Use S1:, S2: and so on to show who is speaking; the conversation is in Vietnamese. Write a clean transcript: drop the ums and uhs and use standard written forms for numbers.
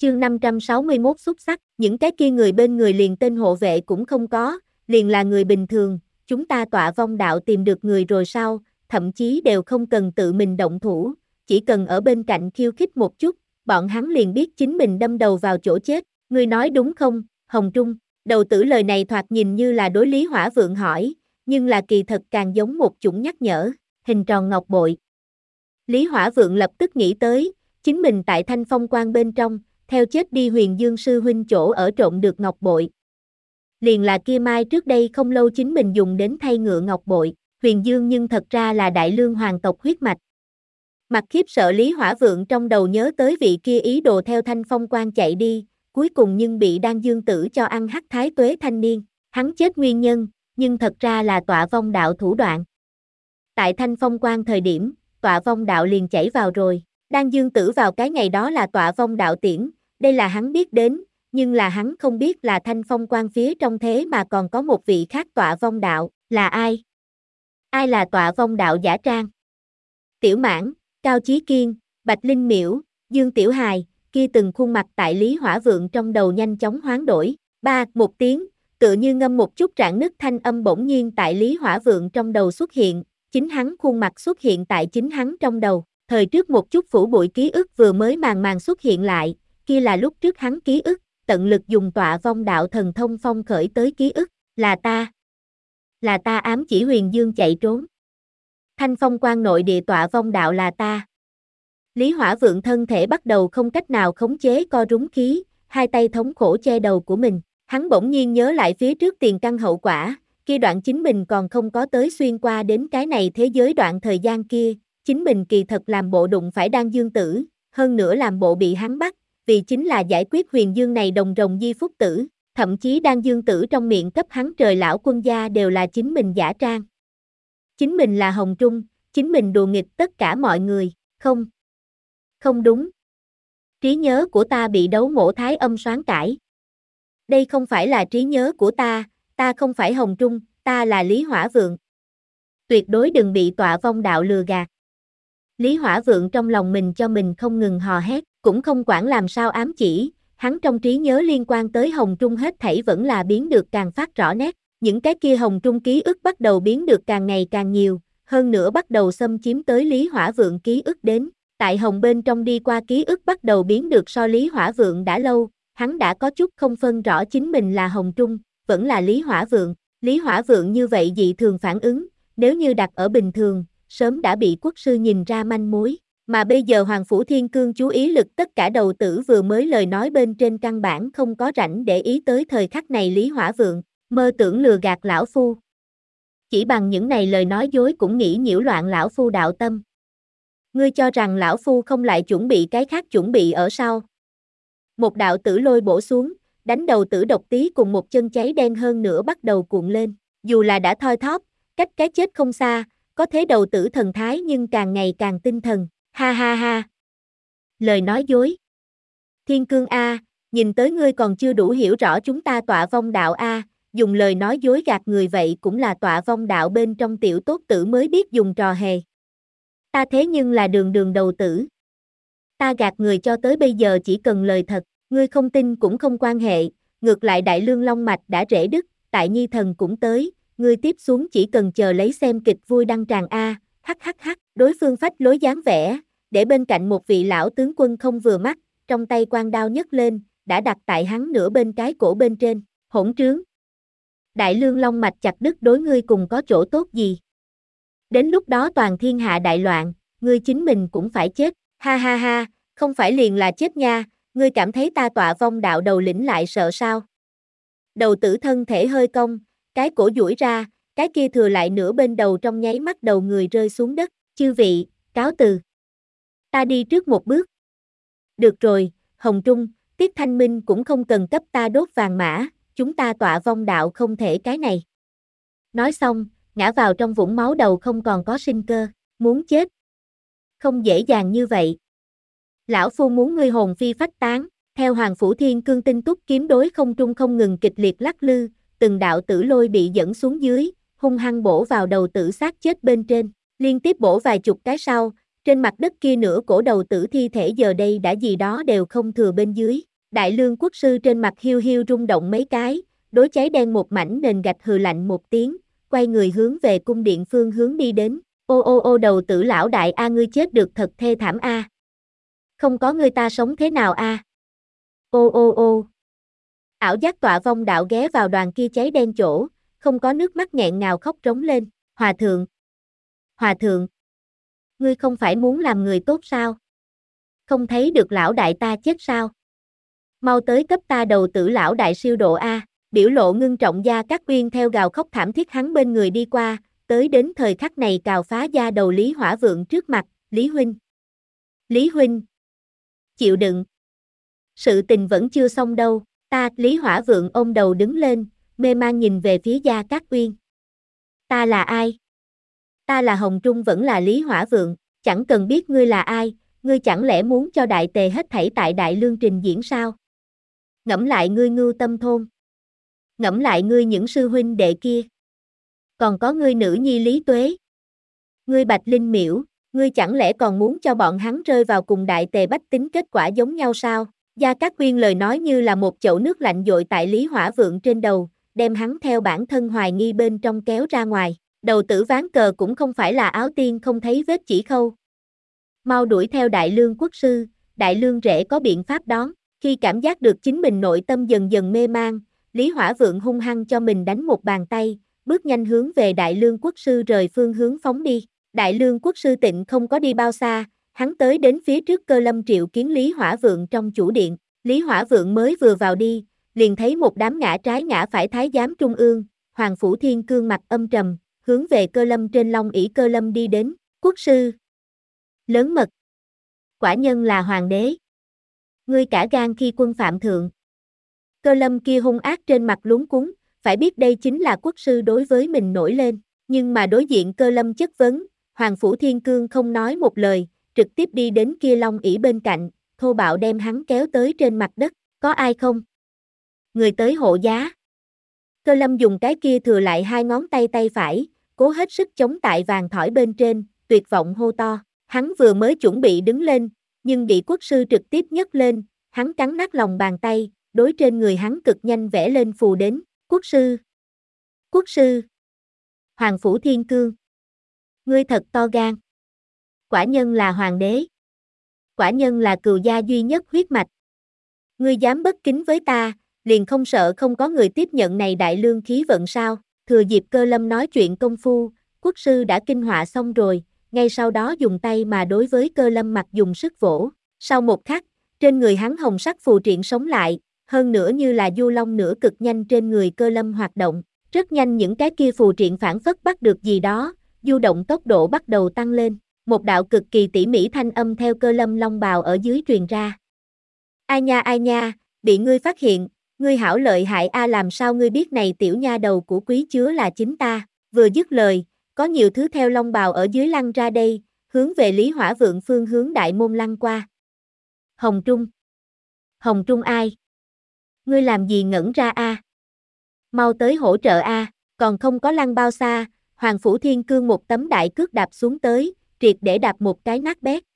S1: Chương 561 xúc sắc, những cái kia người bên người liền tên hộ vệ cũng không có, liền là người bình thường, chúng ta Tọa Vong Đạo tìm được người rồi sao, thậm chí đều không cần tự mình động thủ, chỉ cần ở bên cạnh khiêu khích một chút, bọn hắn liền biết chính mình đâm đầu vào chỗ chết, ngươi nói đúng không, Hồng Trung? Đầu tử lời này thoạt nhìn như là đối Lý Hỏa Vượng hỏi, nhưng là kỳ thật càng giống một chủng nhắc nhở, hình tròn ngọc bội. Lý Hỏa Vượng lập tức nghĩ tới, chính mình tại Thanh Phong Quan bên trong, theo chết đi Huyền Dương sư huynh chỗ ở trộm được ngọc bội. Liền là kia mai trước đây không lâu chính mình dùng đến thay ngựa ngọc bội, Huyền Dương nhưng thật ra là đại lương hoàng tộc huyết mạch. Mặt khiếp sợ Lý Hỏa Vượng trong đầu nhớ tới vị kia ý đồ theo Thanh Phong Quan chạy đi, cuối cùng nhưng bị Đan Dương Tử cho ăn hắc thái tuế thanh niên, hắn chết nguyên nhân, nhưng thật ra là Tọa Vong Đạo thủ đoạn. Tại Thanh Phong Quan thời điểm, Tọa Vong Đạo liền chảy vào rồi, Đan Dương Tử vào cái ngày đó là Tọa Vong Đạo tiễn, đây là hắn biết đến, nhưng là hắn không biết là Thanh Phong Quan phía trong thế mà còn có một vị khác Tọa Vong Đạo, là ai? Ai là Tọa Vong Đạo giả trang? Tiểu Mãn, Cao Chí Kiên, Bạch Linh Miễu, Dương Tiểu Hài, kia từng khuôn mặt tại Lý Hỏa Vượng trong đầu nhanh chóng hoán đổi. Một tiếng, tựa như ngâm một chút rạn nứt thanh âm bỗng nhiên tại Lý Hỏa Vượng trong đầu xuất hiện, chính hắn khuôn mặt xuất hiện tại chính hắn trong đầu. Thời trước một chút phủ bụi ký ức vừa mới màng màng xuất hiện lại, kia là lúc trước hắn ký ức, tận lực dùng Tọa Vong Đạo thần thông phong khởi tới ký ức, là ta ám chỉ Huyền Dương chạy trốn. Thanh Phong Quan nội địa Tọa Vong Đạo là ta. Lý Hỏa Vượng thân thể bắt đầu không cách nào khống chế co rúm khí, hai tay thống khổ che đầu của mình, hắn bỗng nhiên nhớ lại phía trước tiền căn hậu quả, kia đoạn chính mình còn không có tới xuyên qua đến cái này thế giới đoạn thời gian kia, chính mình kỳ thật làm bộ đụng phải Đan Dương Tử, hơn nữa làm bộ bị hắn bắt, vì chính là giải quyết Huyền Dương này đồng rồng di phúc tử, thậm chí Đan Dương Tử trong miệng cấp hắn trời lão quân gia đều là chính mình giả trang. Chính mình là Hồng Trung, chính mình đùa nghịch tất cả mọi người, không đúng. Trí nhớ của ta bị đấu mổ thái âm soán cải. Đây không phải là trí nhớ của ta không phải Hồng Trung, ta là Lý Hỏa Vượng. Tuyệt đối đừng bị Tọa Vong Đạo lừa gạt. Lý Hỏa Vượng trong lòng mình cho mình không ngừng hò hét, cũng không quản làm sao ám chỉ, hắn trong trí nhớ liên quan tới Hồng Trung hết thảy vẫn là biến được càng phát rõ nét, những cái kia Hồng Trung ký ức bắt đầu biến được càng ngày càng nhiều, hơn nữa bắt đầu xâm chiếm tới Lý Hỏa Vượng ký ức đến, tại Hồng bên trong đi qua ký ức bắt đầu biến được so Lý Hỏa Vượng đã lâu, hắn đã có chút không phân rõ chính mình là Hồng Trung, vẫn là Lý Hỏa Vượng, Lý Hỏa Vượng như vậy dị thường phản ứng, nếu như đặt ở bình thường, sớm đã bị quốc sư nhìn ra manh mối, mà bây giờ Hoàng Phủ Thiên Cương chú ý lực tất cả đầu tử vừa mới lời nói bên trên căn bản không có rảnh để ý tới thời khắc này Lý Hỏa Vượng, mơ tưởng lừa gạt lão phu. Chỉ bằng những này lời nói dối cũng nghĩ nhiễu loạn lão phu đạo tâm. Ngươi cho rằng lão phu không lại chuẩn bị cái khác chuẩn bị ở sau. Một đạo tử lôi bổ xuống, đánh đầu tử độc tí cùng một chân cháy đen hơn nữa bắt đầu cuộn lên, dù là đã thoi thóp, cách cái chết không xa, có thế đầu tử thần thái nhưng càng ngày càng tinh thần, ha ha ha. Lời nói dối. Thiên Cương A, nhìn tới ngươi còn chưa đủ hiểu rõ chúng ta Tọa Vong Đạo A, dùng lời nói dối gạt người vậy cũng là Tọa Vong Đạo bên trong tiểu tốt tử mới biết dùng trò hề. Ta thế nhưng là đường đường đầu tử. Ta gạt người cho tới bây giờ chỉ cần lời thật, ngươi không tin cũng không quan hệ, ngược lại Đại Lương Long Mạch đã rễ đứt, tại Nhi Thần cũng tới, ngươi tiếp xuống chỉ cần chờ lấy xem kịch vui đăng tràng A, hắc, đối phương phách lối dáng vẻ, để bên cạnh một vị lão tướng quân không vừa mắt, trong tay quan đao nhấc lên, đã đặt tại hắn nửa bên cái cổ bên trên, hỗn trướng. Đại Lương Long Mạch chặt đứt đối ngươi cùng có chỗ tốt gì? Đến lúc đó toàn thiên hạ đại loạn, ngươi chính mình cũng phải chết, ha ha ha, không phải liền là chết nha, ngươi cảm thấy ta Tọa Vong Đạo đầu lĩnh lại sợ sao? Đầu tử thân thể hơi cong, cái cổ duỗi ra, cái kia thừa lại nửa bên đầu trong nháy mắt đầu người rơi xuống đất, chư vị, cáo từ. Ta đi trước một bước. Được rồi, Hồng Trung, Tiết Thanh Minh cũng không cần cấp ta đốt vàng mã, chúng ta Tọa Vong Đạo không thể cái này. Nói xong, ngã vào trong vũng máu đầu không còn có sinh cơ, muốn chết. Không dễ dàng như vậy. Lão phu muốn ngươi hồn phi phách tán, theo Hoàng Phủ Thiên Cương tinh túc kiếm đối không trung không ngừng kịch liệt lắc lư, từng đạo tử lôi bị dẫn xuống dưới, hung hăng bổ vào đầu tử xác chết bên trên, liên tiếp bổ vài chục cái sau, trên mặt đất kia nửa cổ đầu tử thi thể giờ đây đã gì đó đều không thừa bên dưới, Đại Lương quốc sư trên mặt hiu hiu rung động mấy cái, đối cháy đen một mảnh nền gạch hừ lạnh một tiếng, quay người hướng về cung điện phương hướng đi đến. Ô đầu tử lão đại a, ngươi chết được thật thê thảm a. Không có ngươi ta sống thế nào a? Ô. Ảo giác tọa vong đạo ghé vào đoàn kia cháy đen chỗ, không có nước mắt nghẹn ngào khóc trống lên. Hòa thượng, ngươi không phải muốn làm người tốt sao? Không thấy được lão đại ta chết sao? Mau tới cấp ta đầu tử lão đại siêu độ a. Biểu lộ ngưng trọng Gia Cát Uyên theo gào khóc thảm thiết hắn bên người đi qua, tới đến thời khắc này cào phá da đầu Lý Hỏa Vượng trước mặt. Lý huynh, chịu đựng. Sự tình vẫn chưa xong đâu. Lý Hỏa Vượng ôm đầu đứng lên, mê man nhìn về phía Gia Cát Uyên. Ta là ai? Ta là Hồng Trung vẫn là Lý Hỏa Vượng, chẳng cần biết ngươi là ai, ngươi chẳng lẽ muốn cho đại tề hết thảy tại Đại Lương trình diễn sao? Ngẫm lại ngươi Ngưu Tâm thôn. Ngẫm lại ngươi những sư huynh đệ kia. Còn có ngươi nữ nhi Lý Tuế. Ngươi Bạch Linh Miễu, ngươi chẳng lẽ còn muốn cho bọn hắn rơi vào cùng đại tề bách tính kết quả giống nhau sao? Gia Cát Uyên lời nói như là một chậu nước lạnh dội tại Lý Hỏa Vượng trên đầu, đem hắn theo bản thân hoài nghi bên trong kéo ra ngoài. Đầu tử ván cờ cũng không phải là áo tiên không thấy vết chỉ khâu. Mau đuổi theo Đại Lương quốc sư, Đại Lương rể có biện pháp đón. Khi cảm giác được chính mình nội tâm dần dần mê man, Lý Hỏa Vượng hung hăng cho mình đánh một bàn tay, bước nhanh hướng về Đại Lương quốc sư rời phương hướng phóng đi. Đại Lương quốc sư Tịnh không có đi bao xa, hắn tới đến phía trước Cơ Lâm triệu kiến Lý Hỏa Vượng trong chủ điện. Lý Hỏa Vượng mới vừa vào đi, liền thấy một đám ngã trái ngã phải thái giám trung ương, Hoàng Phủ Thiên Cương mặt âm trầm, hướng về Cơ Lâm trên long ỷ Cơ Lâm đi đến. Quốc sư, lớn mật, quả nhân là hoàng đế. Ngươi cả gan khi quân phạm thượng. Cơ Lâm kia hung ác trên mặt luống cuống, phải biết đây chính là quốc sư đối với mình nổi lên, nhưng mà đối diện Cơ Lâm chất vấn, Hoàng Phủ Thiên Cương không nói một lời, trực tiếp đi đến kia long ỷ bên cạnh, thô bạo đem hắn kéo tới trên mặt đất. Có ai không? Người tới hộ giá. Cơ Lâm dùng cái kia thừa lại hai ngón tay tay phải, cố hết sức chống tại vàng thỏi bên trên, tuyệt vọng hô to. Hắn vừa mới chuẩn bị đứng lên, nhưng bị quốc sư trực tiếp nhấc lên, hắn cắn nát lòng bàn tay, đối trên người hắn cực nhanh vẽ lên phù đến. Quốc sư, Hoàng Phủ Thiên Cương, ngươi thật to gan. Quả nhân là hoàng đế. Quả nhân là cừu gia duy nhất huyết mạch. Ngươi dám bất kính với ta, liền không sợ không có người tiếp nhận này đại lương khí vận sao? Thừa dịp Cơ Lâm nói chuyện công phu, quốc sư đã kinh họa xong rồi, ngay sau đó dùng tay mà đối với Cơ Lâm mặt dùng sức vỗ. Sau một khắc, trên người hắn hồng sắc phù triện sống lại, hơn nữa như là du long nửa cực nhanh trên người Cơ Lâm hoạt động. Rất nhanh những cái kia phù triện phản phất bắt được gì đó, du động tốc độ bắt đầu tăng lên. Một đạo cực kỳ tỉ mỉ thanh âm theo Cơ Lâm long bào ở dưới truyền ra. Ai nha, bị ngươi phát hiện, ngươi hảo lợi hại a, làm sao ngươi biết này tiểu nha đầu của quý chứa là chính ta? Vừa dứt lời, có nhiều thứ theo long bào ở dưới lăn ra đây, hướng về Lý Hỏa Vượng phương hướng đại môn lăn qua. Hồng Trung ai? Ngươi làm gì ngẩn ra a? Mau tới hỗ trợ a, còn không có lăn bao xa, Hoàng Phủ Thiên Cương một tấm đại cước đạp xuống tới, triệt để đạp một cái nát bét.